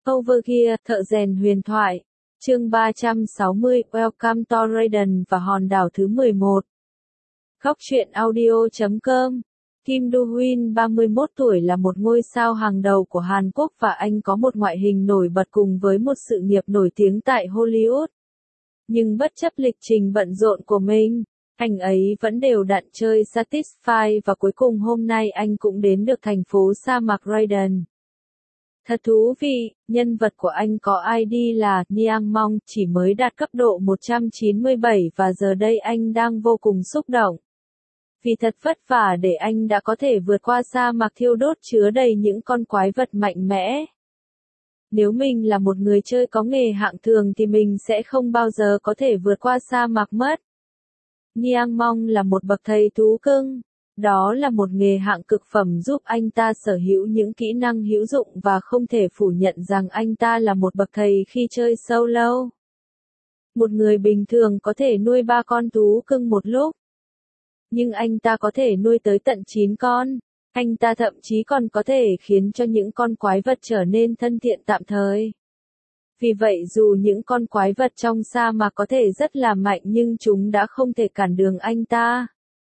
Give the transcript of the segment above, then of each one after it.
Overgear, thợ rèn huyền thoại. Chương 360, Welcome to Raiden và hòn đảo thứ 11. Góc truyện audio.com. Kim Do-hyun 31 tuổi là một ngôi sao hàng đầu của Hàn Quốc và anh có một ngoại hình nổi bật cùng với một sự nghiệp nổi tiếng tại Hollywood. Nhưng bất chấp lịch trình bận rộn của mình, anh ấy vẫn đều đặn chơi Satisfy và cuối cùng hôm nay anh cũng đến được thành phố sa mạc Raiden. Thật thú vị, nhân vật của anh có ID là Niang Mong, chỉ mới đạt cấp độ 197 và giờ đây anh đang vô cùng xúc động. Vì thật vất vả để anh đã có thể vượt qua sa mạc thiêu đốt chứa đầy những con quái vật mạnh mẽ. Nếu mình là một người chơi có nghề hạng thường thì mình sẽ không bao giờ có thể vượt qua sa mạc mất. Niang Mong là một bậc thầy thú cưng. Đó là một nghề hạng cực phẩm giúp anh ta sở hữu những kỹ năng hữu dụng và không thể phủ nhận rằng anh ta là một bậc thầy khi chơi solo. Một người bình thường có thể nuôi 3 con thú cưng một lúc. Nhưng anh ta có thể nuôi tới tận 9 con. Anh ta thậm chí còn có thể khiến cho những con quái vật trở nên thân thiện tạm thời. Vì vậy dù những con quái vật trong sa mạc có thể rất là mạnh nhưng chúng đã không thể cản đường anh ta.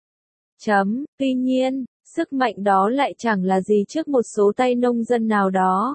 Tuy nhiên, sức mạnh đó lại chẳng là gì trước một số tay nông dân nào đó.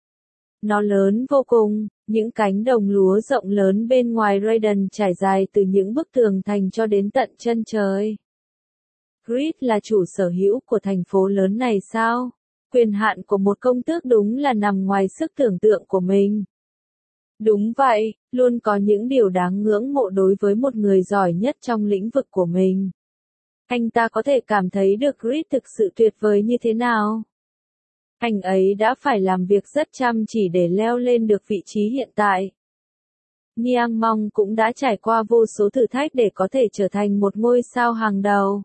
Nó lớn vô cùng, những cánh đồng lúa rộng lớn bên ngoài Raiden trải dài từ những bức tường thành cho đến tận chân trời. Grid là chủ sở hữu của thành phố lớn này sao? Quyền hạn của một công tước đúng là nằm ngoài sức tưởng tượng của mình. Đúng vậy, luôn có những điều đáng ngưỡng mộ đối với một người giỏi nhất trong lĩnh vực của mình. Anh ta có thể cảm thấy được Grid thực sự tuyệt vời như thế nào. Anh ấy đã phải làm việc rất chăm chỉ để leo lên được vị trí hiện tại. Niang Mong cũng đã trải qua vô số thử thách để có thể trở thành một ngôi sao hàng đầu.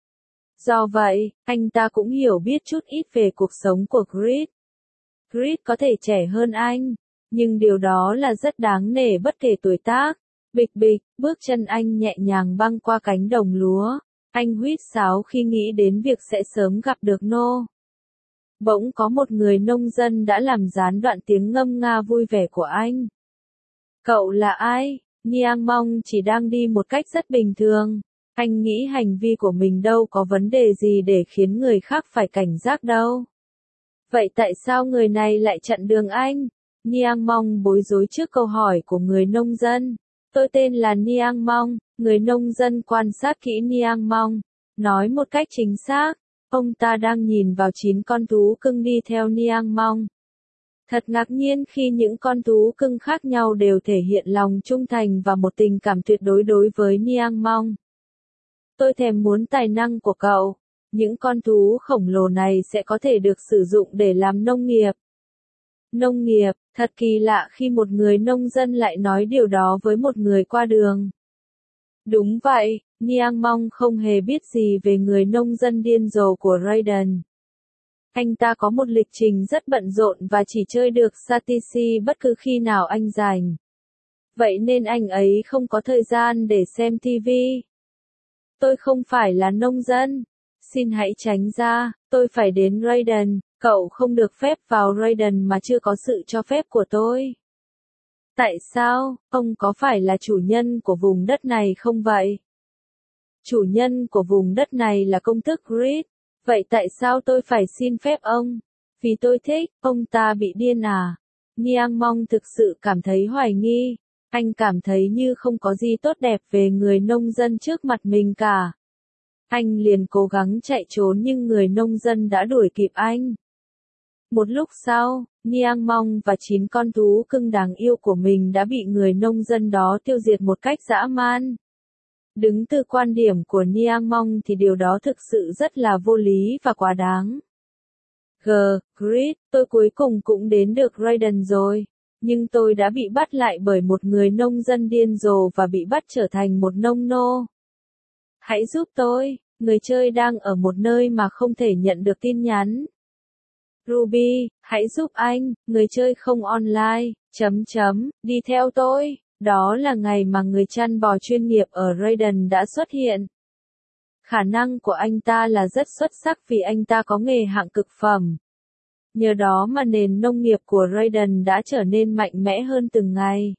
Do vậy, anh ta cũng hiểu biết chút ít về cuộc sống của Grid. Grid có thể trẻ hơn anh, nhưng điều đó là rất đáng nể bất kể tuổi tác. Bịch bịch, bước chân anh nhẹ nhàng băng qua cánh đồng lúa. Anh huýt sáo khi nghĩ đến việc sẽ sớm gặp được No. Bỗng có một người nông dân đã làm gián đoạn tiếng ngâm nga vui vẻ của anh. Cậu là ai? Niang Mong chỉ đang đi một cách rất bình thường. Anh nghĩ hành vi của mình đâu có vấn đề gì để khiến người khác phải cảnh giác đâu. Vậy tại sao người này lại chặn đường anh? Niang Mong bối rối trước câu hỏi của người nông dân. Tôi tên là Niang Mong, người nông dân quan sát kỹ Niang Mong, nói một cách chính xác, ông ta đang nhìn vào 9 con thú cưng đi theo Niang Mong. Thật ngạc nhiên khi những con thú cưng khác nhau đều thể hiện lòng trung thành và một tình cảm tuyệt đối đối với Niang Mong. Tôi thèm muốn tài năng của cậu, những con thú khổng lồ này sẽ có thể được sử dụng để làm nông nghiệp. Nông nghiệp, thật kỳ lạ khi một người nông dân lại nói điều đó với một người qua đường. Đúng vậy, Niang Mong không hề biết gì về người nông dân điên rồ của Raiden. Anh ta có một lịch trình rất bận rộn và chỉ chơi được Satisfy bất cứ khi nào anh rảnh. Vậy nên anh ấy không có thời gian để xem TV. Tôi không phải là nông dân. Xin hãy tránh ra, tôi phải đến Raiden. Cậu không được phép vào Raiden mà chưa có sự cho phép của tôi. Tại sao, ông có phải là chủ nhân của vùng đất này không vậy? Chủ nhân của vùng đất này là công tước Grid. Vậy tại sao tôi phải xin phép ông? Vì tôi thích, ông ta bị điên à? Niang Mong thực sự cảm thấy hoài nghi. Anh cảm thấy như không có gì tốt đẹp về người nông dân trước mặt mình cả. Anh liền cố gắng chạy trốn nhưng người nông dân đã đuổi kịp anh. Một lúc sau, Niang Mong và 9 con thú cưng đáng yêu của mình đã bị người nông dân đó tiêu diệt một cách dã man. Đứng từ quan điểm của Niang Mong thì điều đó thực sự rất là vô lý và quá đáng. Grid, tôi cuối cùng cũng đến được Raiden rồi. Nhưng tôi đã bị bắt lại bởi một người nông dân điên rồ và bị bắt trở thành một nông nô. Hãy giúp tôi, người chơi đang ở một nơi mà không thể nhận được tin nhắn. Ruby, hãy giúp anh, người chơi không online, đi theo tôi. Đó là ngày mà người chăn bò chuyên nghiệp ở Raiden đã xuất hiện. Khả năng của anh ta là rất xuất sắc vì anh ta có nghề hạng cực phẩm. Nhờ đó mà nền nông nghiệp của Raiden đã trở nên mạnh mẽ hơn từng ngày.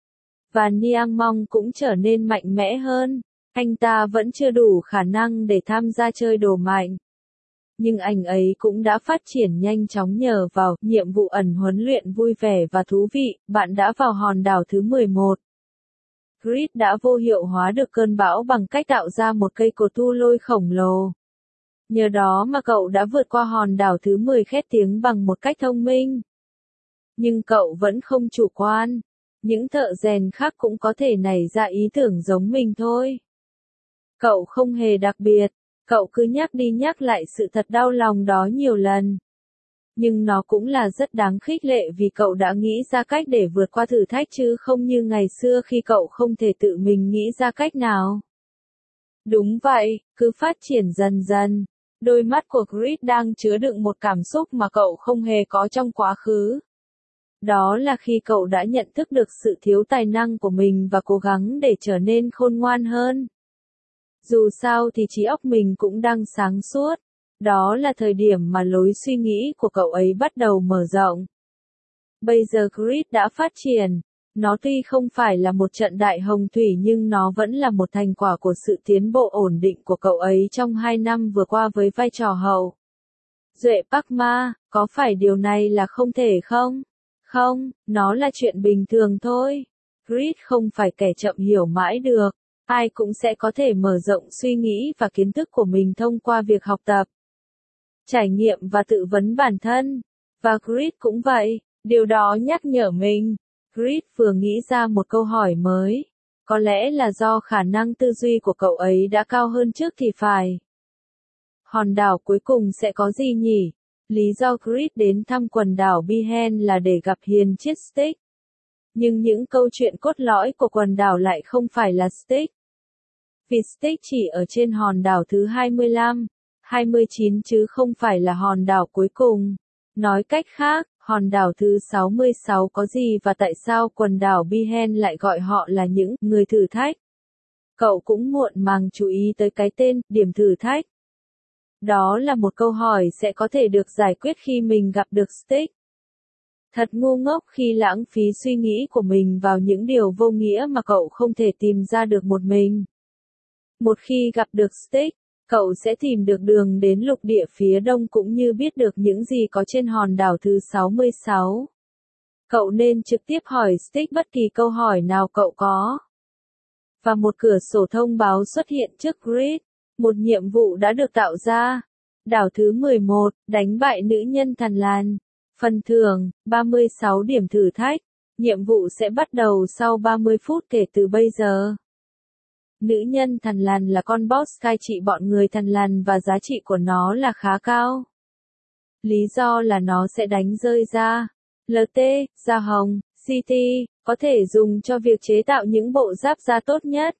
Và Niang Mong cũng trở nên mạnh mẽ hơn. Anh ta vẫn chưa đủ khả năng để tham gia chơi đồ mạnh. Nhưng anh ấy cũng đã phát triển nhanh chóng nhờ vào nhiệm vụ ẩn huấn luyện vui vẻ và thú vị. Bạn đã vào hòn đảo thứ 11. Grid đã vô hiệu hóa được cơn bão bằng cách tạo ra một cây cột thu lôi khổng lồ. Nhờ đó mà cậu đã vượt qua hòn đảo thứ 10 khét tiếng bằng một cách thông minh. Nhưng cậu vẫn không chủ quan. Những thợ rèn khác cũng có thể nảy ra ý tưởng giống mình thôi. Cậu không hề đặc biệt. Cậu cứ nhắc đi nhắc lại sự thật đau lòng đó nhiều lần. Nhưng nó cũng là rất đáng khích lệ vì cậu đã nghĩ ra cách để vượt qua thử thách chứ không như ngày xưa khi cậu không thể tự mình nghĩ ra cách nào. Đúng vậy, cứ phát triển dần dần. Đôi mắt của Grid đang chứa đựng một cảm xúc mà cậu không hề có trong quá khứ. Đó là khi cậu đã nhận thức được sự thiếu tài năng của mình và cố gắng để trở nên khôn ngoan hơn. Dù sao thì trí óc mình cũng đang sáng suốt. Đó là thời điểm mà lối suy nghĩ của cậu ấy bắt đầu mở rộng. Bây giờ Grid đã phát triển. Nó tuy không phải là một trận đại hồng thủy nhưng nó vẫn là một thành quả của sự tiến bộ ổn định của cậu ấy trong 2 năm vừa qua với vai trò hậu duệ Park Ma. Có phải điều này là không thể không? Không, nó là chuyện bình thường thôi. Grid không phải kẻ chậm hiểu mãi được. Ai cũng sẽ có thể mở rộng suy nghĩ và kiến thức của mình thông qua việc học tập, trải nghiệm và tự vấn bản thân. Và Grid cũng vậy. Điều đó nhắc nhở mình. Grid vừa nghĩ ra một câu hỏi mới. Có lẽ là do khả năng tư duy của cậu ấy đã cao hơn trước thì phải. Hòn đảo cuối cùng sẽ có gì nhỉ? Lý do Grid đến thăm quần đảo Bihen là để gặp Hiền chiết Stick. Nhưng những câu chuyện cốt lõi của quần đảo lại không phải là Stick. Vì Stick chỉ ở trên hòn đảo thứ 25, 29 chứ không phải là hòn đảo cuối cùng. Nói cách khác, hòn đảo thứ 66 có gì và tại sao quần đảo Bihen lại gọi họ là những người thử thách? Cậu cũng muộn màng chú ý tới cái tên, điểm thử thách. Đó là một câu hỏi sẽ có thể được giải quyết khi mình gặp được Stick. Thật ngu ngốc khi lãng phí suy nghĩ của mình vào những điều vô nghĩa mà cậu không thể tìm ra được một mình. Một khi gặp được Stick, cậu sẽ tìm được đường đến lục địa phía đông cũng như biết được những gì có trên hòn đảo thứ 66. Cậu nên trực tiếp hỏi Stick bất kỳ câu hỏi nào cậu có. Và một cửa sổ thông báo xuất hiện trước Grid. Một nhiệm vụ đã được tạo ra. Đảo thứ 11, đánh bại nữ nhân Thằn Lằn. Phần thưởng, 36 điểm thử thách. Nhiệm vụ sẽ bắt đầu sau 30 phút kể từ bây giờ. Nữ nhân Thằn Lằn là con boss cai trị bọn người Thằn Lằn và giá trị của nó là khá cao. Lý do là nó sẽ đánh rơi ra. LT, da hồng, CT, có thể dùng cho việc chế tạo những bộ giáp da tốt nhất.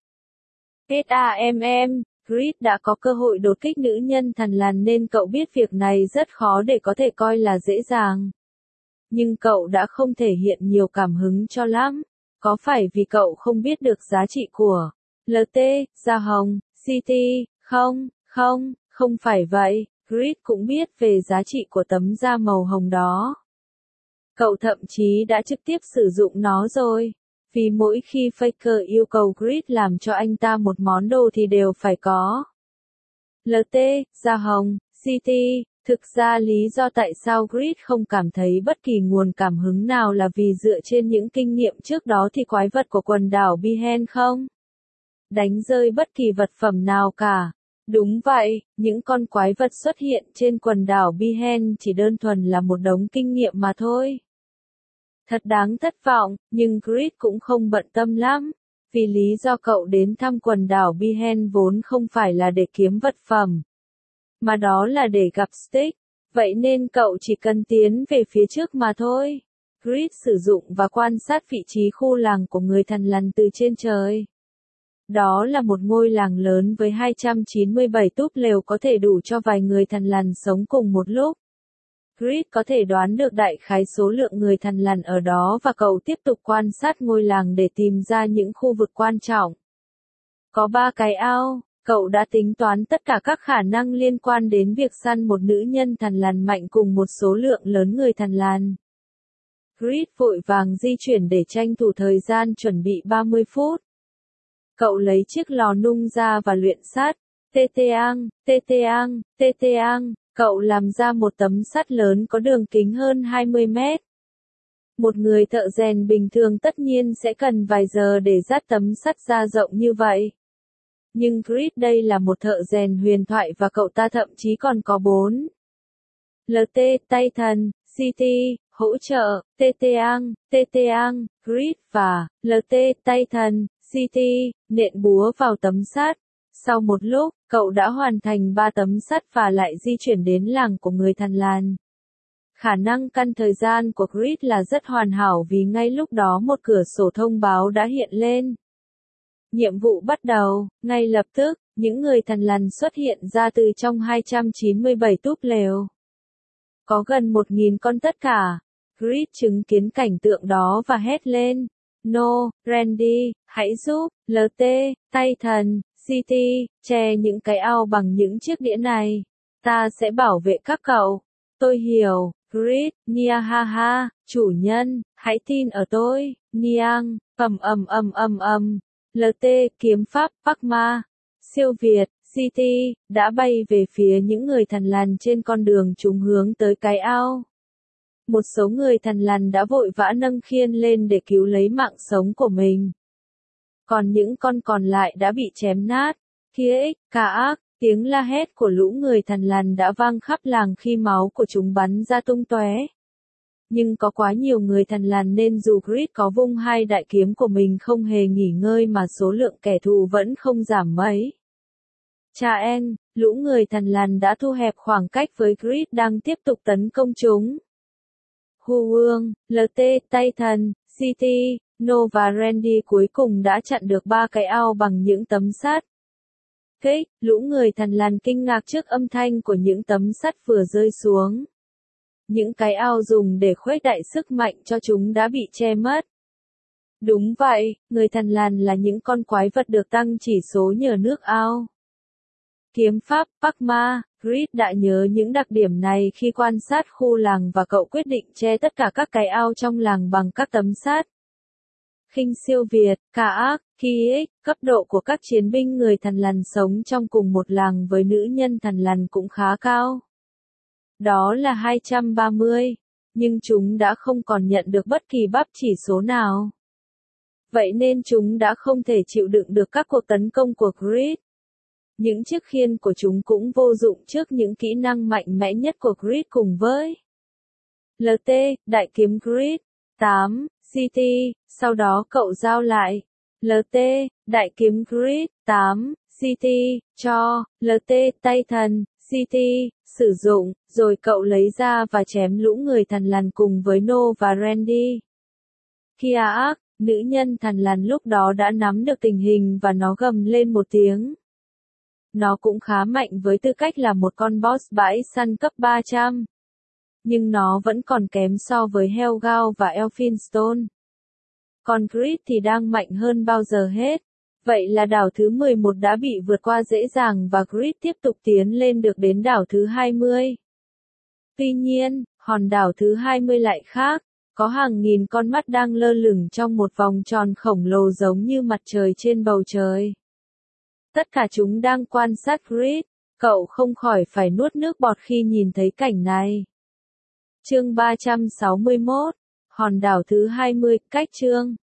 SAMM, Grid đã có cơ hội đột kích nữ nhân Thằn Lằn nên cậu biết việc này rất khó để có thể coi là dễ dàng. Nhưng cậu đã không thể hiện nhiều cảm hứng cho lắm. Có phải vì cậu không biết được giá trị của LT, da hồng, CT, không phải vậy. Grid cũng biết về giá trị của tấm da màu hồng đó. Cậu thậm chí đã trực tiếp sử dụng nó rồi. Vì mỗi khi Faker yêu cầu Grid làm cho anh ta một món đồ thì đều phải có LT, da hồng, CT. Thực ra lý do tại sao Grid không cảm thấy bất kỳ nguồn cảm hứng nào là vì dựa trên những kinh nghiệm trước đó thì quái vật của quần đảo Bihen không đánh rơi bất kỳ vật phẩm nào cả. Đúng vậy, những con quái vật xuất hiện trên quần đảo Bihen chỉ đơn thuần là một đống kinh nghiệm mà thôi. Thật đáng thất vọng, nhưng Grid cũng không bận tâm lắm. Vì lý do cậu đến thăm quần đảo Bihen vốn không phải là để kiếm vật phẩm, mà đó là để gặp Stick. Vậy nên cậu chỉ cần tiến về phía trước mà thôi. Grid sử dụng và quan sát vị trí khu làng của người Thằn Lằn từ trên trời. Đó là một ngôi làng lớn với 297 túp lều có thể đủ cho vài người Thằn Lằn sống cùng một lúc. Grid có thể đoán được đại khái số lượng người Thằn Lằn ở đó và cậu tiếp tục quan sát ngôi làng để tìm ra những khu vực quan trọng. Có 3 cái ao, Cậu đã tính toán tất cả các khả năng liên quan đến việc săn một nữ nhân thằn lằn mạnh cùng một số lượng lớn người thằn lằn. Grid vội vàng di chuyển để tranh thủ thời gian chuẩn bị 30 phút. Cậu lấy chiếc lò nung ra và luyện sắt. Tê-tê-ang, cậu làm ra một tấm sắt lớn có đường kính hơn 20 mét. Một người thợ rèn bình thường tất nhiên sẽ cần vài giờ để dát tấm sắt ra rộng như vậy. Nhưng Grid đây là một thợ rèn huyền thoại và cậu ta thậm chí còn có 4 LT, tay thần, CT, hỗ trợ, TT-ang, Grid và LT, tay thần, CT, nện búa vào tấm sắt. Sau một lúc, cậu đã hoàn thành 3 tấm sắt và lại di chuyển đến làng của người thằn lằn. Khả năng căn thời gian của Grid là rất hoàn hảo vì ngay lúc đó một cửa sổ thông báo đã hiện lên. Nhiệm vụ bắt đầu, ngay lập tức, những người thằn lằn xuất hiện ra từ trong 297 túp lều. Có gần 1.000 con tất cả. Grid chứng kiến cảnh tượng đó và hét lên. No, Randy, hãy giúp, LT, tay thần, CT, che những cái ao bằng những chiếc đĩa này. Ta sẽ bảo vệ các cậu. Tôi hiểu, Grid, Nia ha ha, chủ nhân, hãy tin ở tôi, Niang, LT, kiếm pháp, Pakma, siêu Việt, CT, đã bay về phía những người thằn lằn trên con đường chúng hướng tới cái ao. Một số người thằn lằn đã vội vã nâng khiên lên để cứu lấy mạng sống của mình. Còn những con còn lại đã bị chém nát. Kia ác, tiếng la hét của lũ người thằn lằn đã vang khắp làng khi máu của chúng bắn ra tung tóe. Nhưng có quá nhiều người thằn lằn nên dù Grid có vung 2 đại kiếm của mình không hề nghỉ ngơi mà số lượng kẻ thù vẫn không giảm mấy. Lũ người thằn lằn đã thu hẹp khoảng cách với Grid đang tiếp tục tấn công chúng. Huông, LT, tay thần, CT, No và Randy cuối cùng đã chặn được 3 cái ao bằng những tấm sắt. Lũ người thằn lằn kinh ngạc trước âm thanh của những tấm sắt vừa rơi xuống. Những cái ao dùng để khuếch đại sức mạnh cho chúng đã bị che mất. Đúng vậy, người thằn lằn là những con quái vật được tăng chỉ số nhờ nước ao. Kiếm pháp, Pakma, Grid đã nhớ những đặc điểm này khi quan sát khu làng và cậu quyết định che tất cả các cái ao trong làng bằng các tấm sắt. Khinh siêu Việt, Kaak, Kiek, cấp độ của các chiến binh người thằn lằn sống trong cùng một làng với nữ nhân thằn lằn cũng khá cao. Đó là 230, nhưng chúng đã không còn nhận được bất kỳ bắp chỉ số nào. Vậy nên chúng đã không thể chịu đựng được các cuộc tấn công của Grid. Những chiếc khiên của chúng cũng vô dụng trước những kỹ năng mạnh mẽ nhất của Grid cùng với LT, đại kiếm Grid, 8, CT, sau đó cậu giao lại LT, đại kiếm Grid, 8, CT, cho LT, tay thần, CT, sử dụng, rồi cậu lấy ra và chém lũ người thằn lằn cùng với No và Randy. Kiaak, nữ nhân thằn lằn lúc đó đã nắm được tình hình và nó gầm lên một tiếng. Nó cũng khá mạnh với tư cách là một con boss bãi săn cấp 300. Nhưng nó vẫn còn kém so với Helgao và Elphinstone. Còn Grid thì đang mạnh hơn bao giờ hết. Vậy là đảo thứ 11 đã bị vượt qua dễ dàng và Grid tiếp tục tiến lên được đến đảo thứ 20. Tuy nhiên, hòn đảo thứ 20 lại khác. Có hàng nghìn con mắt đang lơ lửng trong một vòng tròn khổng lồ giống như mặt trời trên bầu trời. Tất cả chúng đang quan sát Grid. Cậu không khỏi phải nuốt nước bọt khi nhìn thấy cảnh này. Chương 361, hòn đảo thứ 20, cách chương.